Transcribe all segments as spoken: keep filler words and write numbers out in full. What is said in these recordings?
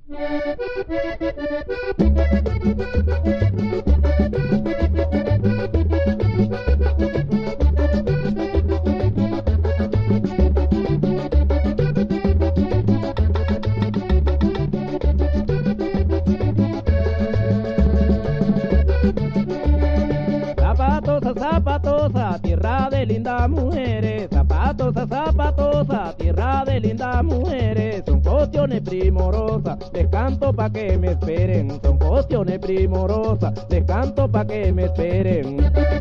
Zapatosa, zapatosa, tierra de lindas mujeres. Zapatosa, zapatosa, tierra de lindas mujeres. Son cuestiones primorosas, les canto pa' que me esperen. Son cuestiones primorosas, les canto pa' que me esperen.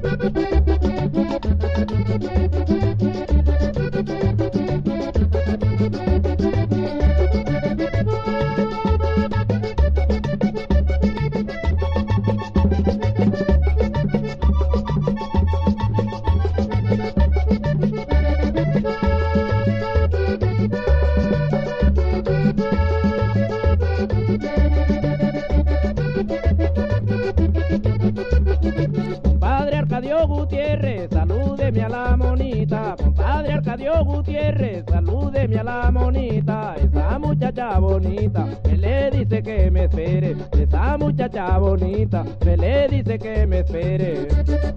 Compadre Arcadio Gutiérrez, salúdeme a la monita. Compadre Arcadio Gutiérrez, salúdeme a la monita. Esa muchacha bonita me le dice que me espere. Esa muchacha bonita me le dice que me espere.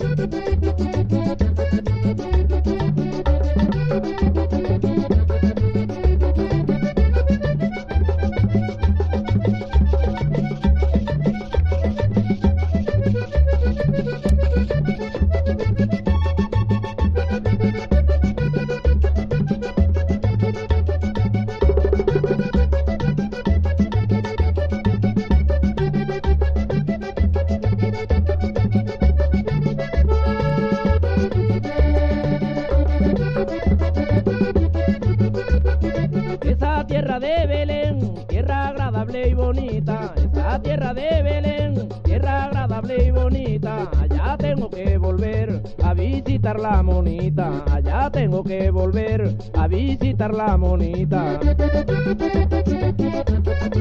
Esa tierra de Belén, tierra agradable y bonita. Esa tierra de Belén, tierra agradable y bonita. Allá tengo que volver a visitar la monita. Allá tengo que volver a visitar la monita.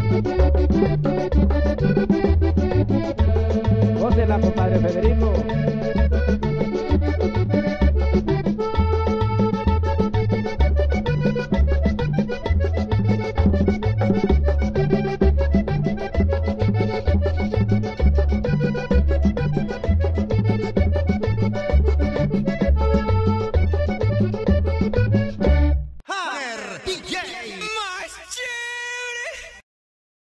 Gócela, compadre Federico.